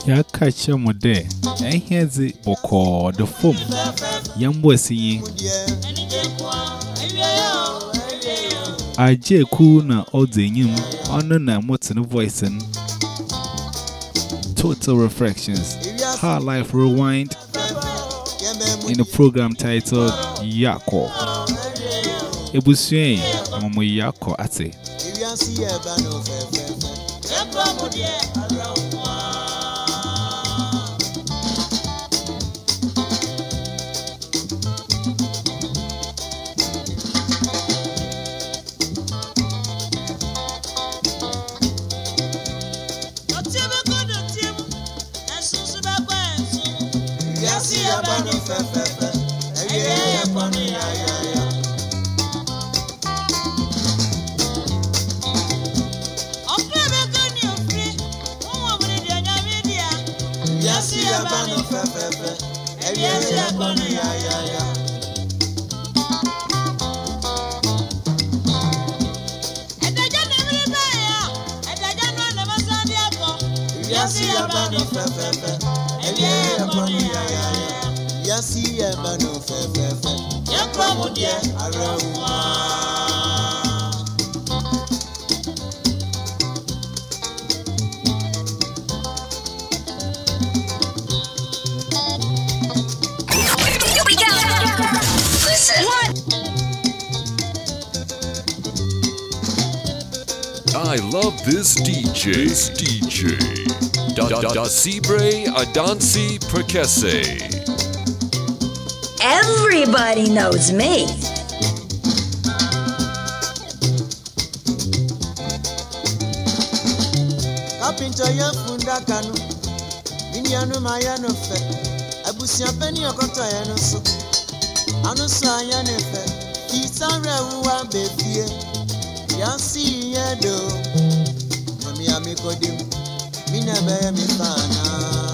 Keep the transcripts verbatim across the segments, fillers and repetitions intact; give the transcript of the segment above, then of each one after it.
Ya catch him with there. And here's the boko, the foam. Young boy see. I J Kuna or the new on na what's in the voice and Total Reflections. Hard Life Rewind in the program titled Yako. Ebusue Momo Yako Ate. I love this D J. This D J. Da da da Sibre Adansi Perkese. Everybody knows me. Kapinto ya funda kanu. Minyanu mayano fe. Abusia peni okoto ya no so. Anu so aya ne fe. Isare uwa befie. Yansi yedo. Mami amikodim. Mina be mi fana.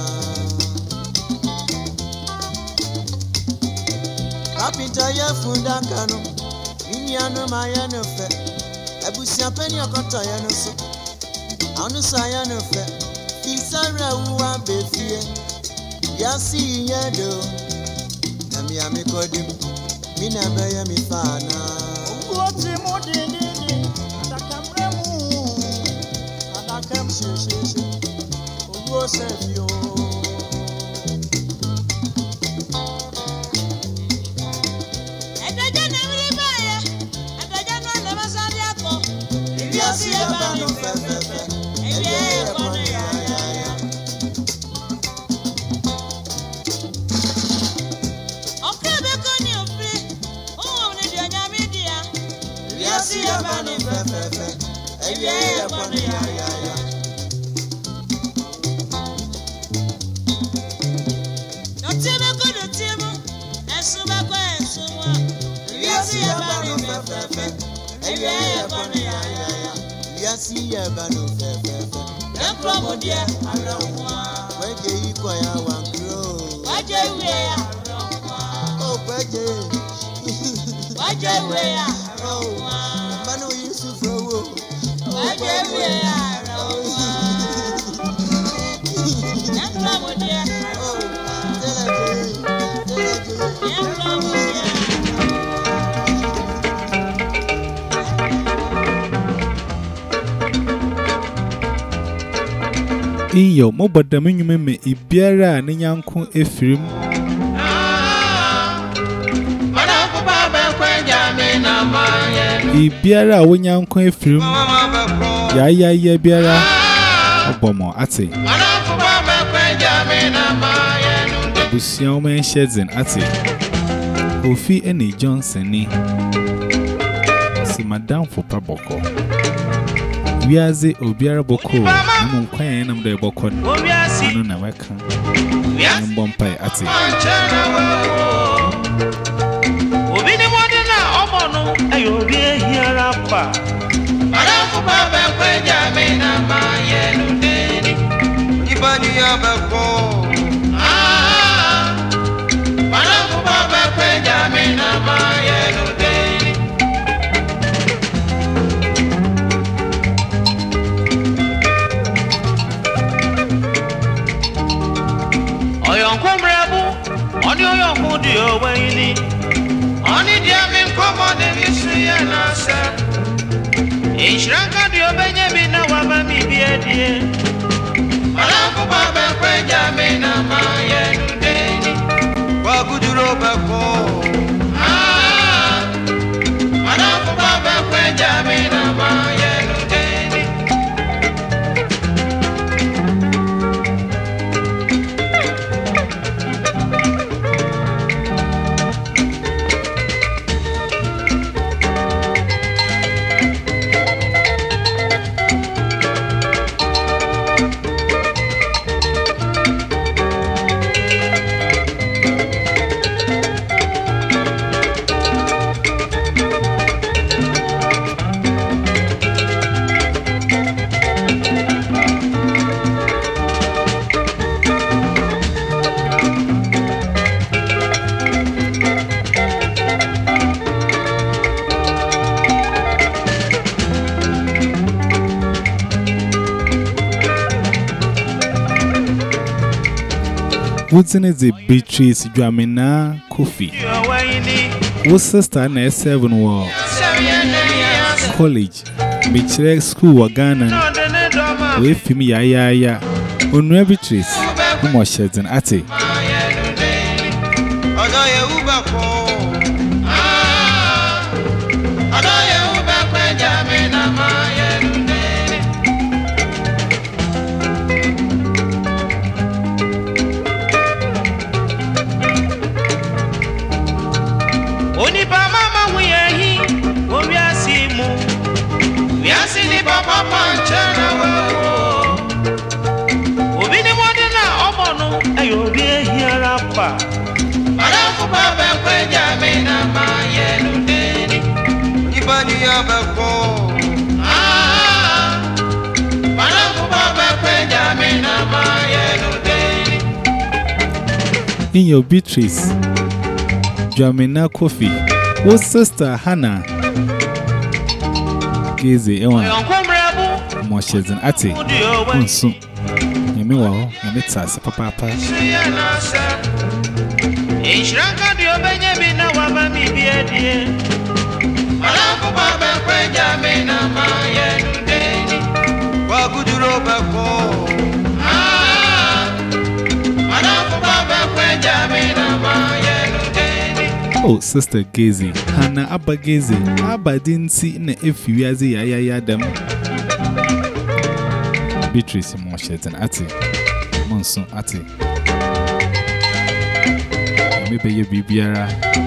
Kapinta ya funda kanu. Minyanu mayano fe. Abusia peni okoto ya no so. Anu so aya ne fe. Isare uwa befie. Yansi yedo. Mami amikodim. Mina be mi fana. Oti modini. Come, she, she, she. Oh, save you. And I don't know the buyer, and I don't know the Masadiaco. If you see a man of Fefe, and yeah, okay, the Conny of Free. Oh, the Jana Media. If you see a man of Fefe, and yeah, see a bano fefe. The promodia, I don't want. Why do you call your one crow? Why do you wear? Oh, why do you? Why do you wear? Oh, Manu used to throw. Why do you wear? The promodia. Oh, tell her, tell her, the promodia. In your mobile domain, me Ibiara and Yanko Ephraim. Ibiara, when Yanko Ephraim. Ya ya ya Biara. Obomo Ate. Busioma Shedzen Ate. Kofi Eni Johnson ni. Si Madame for Paboko. We are the Obiara Boko, I'm quite I'm the Boko, no, no, I can't. We are Bompay Ati. Obi ni wadi na omono, ayo bi here apa. Ara ko ba ba kwe jame na ma ye nu deni. Ibani ya ba ko. Ah. Ara ko ba ba kwe jame na ma ye nu deni. Ishranka dio benye bina wa mami biedie. Malafu baba kwenja mina maye nudeni. Waguduro bako. Ah, malafu baba kwenja mina maye nudeni. Wooden is a Beatrice Dramina Kofi. What sister na seven war college, Beatrice school wa Ghana. We film ya ya ya. Unwe Beatrice, umo shedden ate. In your Beatrice Dramina Kofi, what sister Hannah Gazy Ewan Moshes and Ati Unsu Yamiwa, Yamitsa, Papa. Ishranka dio benye bina wa mami biedie. Malafu baba kwenja mina maye nudeni. Waguduro bako. Ah, malafu baba kwenja mina maye nudeni. Oh, Sister Gazy, Hannah Abba Gazy, Abba didn't see in the if you as a ya ya them. Beatrice Moshes and Ati Monsoon Ati. Maybe you be Biara.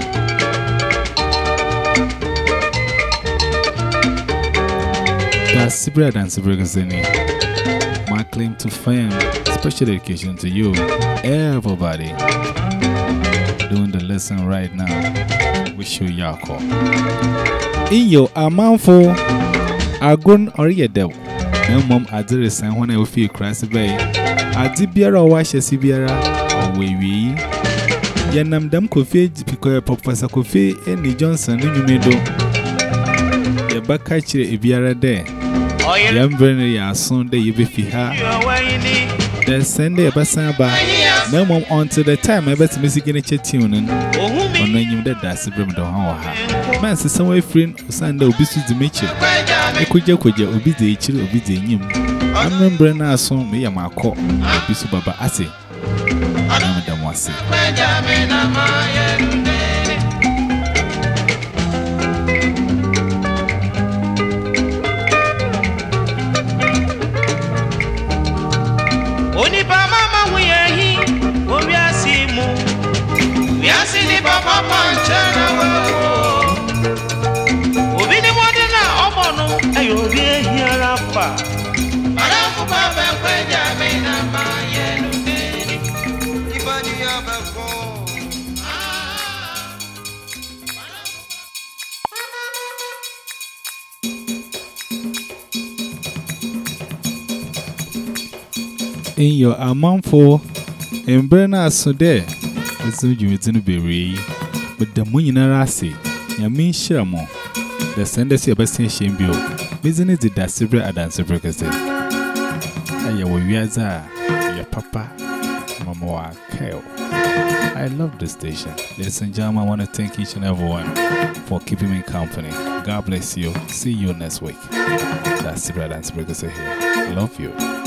That's Sibra and Sibra. My claim to fame, special education to you, everybody. Doing the lesson right now. Wish you Yako. In your amountful, Agun or your devil. No mom address and when I will feel crass bay. I did Biara wash a Sibiara or we. Yanam dam Kofi because Professor Kofi and Johnson in you made the back catcher if you are there. Yam Brenner, ya soon day you be her. Then send a Basaba. No mom until the time I bet music in a chat tuning. Or when you did that's a brim down. Man, so some way friend Sunday will be to meet you. I could you could you be the chill or be the him. I'm remembering our song, me and my court, be so Baba Ase. Madam was it. Only Mama, we are here. We are seeing moon. We are seeing the Papa Panchana. We be the one in our own. I will be here after. Madame Papa, when Jamina, my yellow. In your amount for and Brenna so there, as you didn't be but the Munarasi, Yamin Shermo, the senders your best in Shambio, business did that Sibra Adan Sibra. I will yaza your papa, Mamawa Kale. I love this station. Ladies and gentlemen, I want to thank each and everyone for keeping me company. God bless you. See you next week. That's the Brad and Spriggles here. Love you.